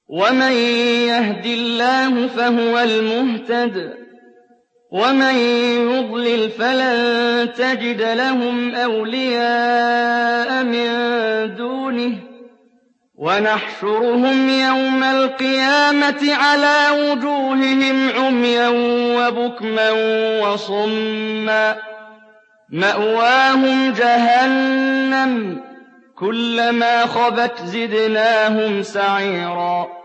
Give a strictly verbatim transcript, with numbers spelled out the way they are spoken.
وَمَن يَهْدِ اللَّهُ فَهُوَ الْمُهْتَدِ ۖ وَمَن يُضْلِلْ فَلَن تَجِدَ لَهُمْ أَوْلِيَاءَ مِن دُونِهِ ۖ وَنَحْشُرُهُمْ يَوْمَ الْقِيَامَةِ عَلَىٰ وُجُوهِهِمْ عُمْيًا وَبُكْمًا وَصُمًّا ۖ مَّأْوَاهُمْ جَهَنَّمُ ۖ كُلَّمَا خَبَتْ زِدْنَاهُمْ سَعِيرًا